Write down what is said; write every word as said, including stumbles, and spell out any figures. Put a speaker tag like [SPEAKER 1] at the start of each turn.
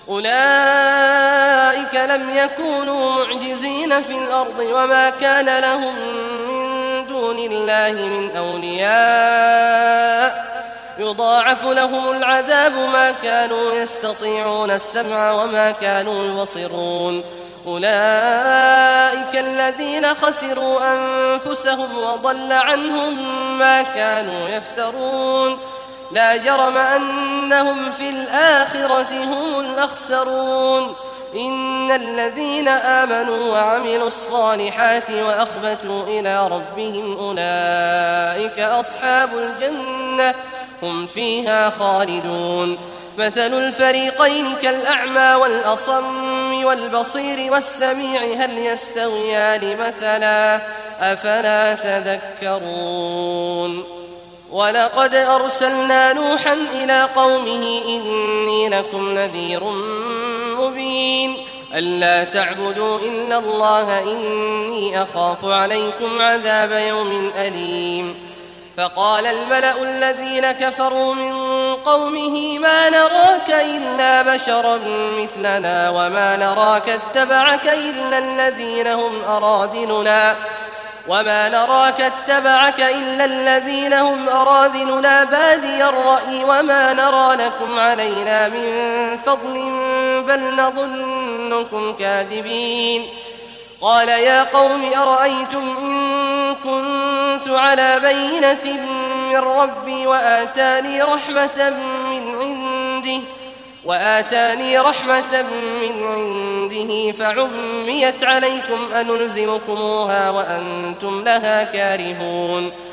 [SPEAKER 1] أولئك لم يكونوا معجزين في الأرض وما كان لهم من دون الله من أولياء يضاعف لهم العذاب ما كانوا يستطيعون السمع وما كانوا يبصرون. أولئك الذين خسروا أنفسهم وضل عنهم ما كانوا يفترون. لا جرم أنهم في الآخرة هم الأخسرون. إن الذين آمنوا وعملوا الصالحات وأخبتوا إلى ربهم أولئك أصحاب الجنة هم فيها خالدون. مثل الفريقين كالأعمى والأصم والبصير والسميع هل يستويان مثلا أفلا تذكرون. ولقد أرسلنا نوحا إلى قومه إني لكم نذير مبين ألا تعبدوا إلا الله إني أخاف عليكم عذاب يوم أليم. فقال الملأ الذين كفروا من قومه ما نراك إلا بشرا مثلنا وما نراك اتبعك إلا الذين هم أراذلنا وما نراك اتبعك إلا الذين هم أراذلنا بادي الرأي وما نرى لكم علينا من فضل بل نظنكم كاذبين. قال يا قوم أرأيتم إن كنت على بينة من ربي وآتاني رحمة من عنده وآتاني رحمة من عنده فعميت عليكم أنلزمكموها وأنتم لها كارهون.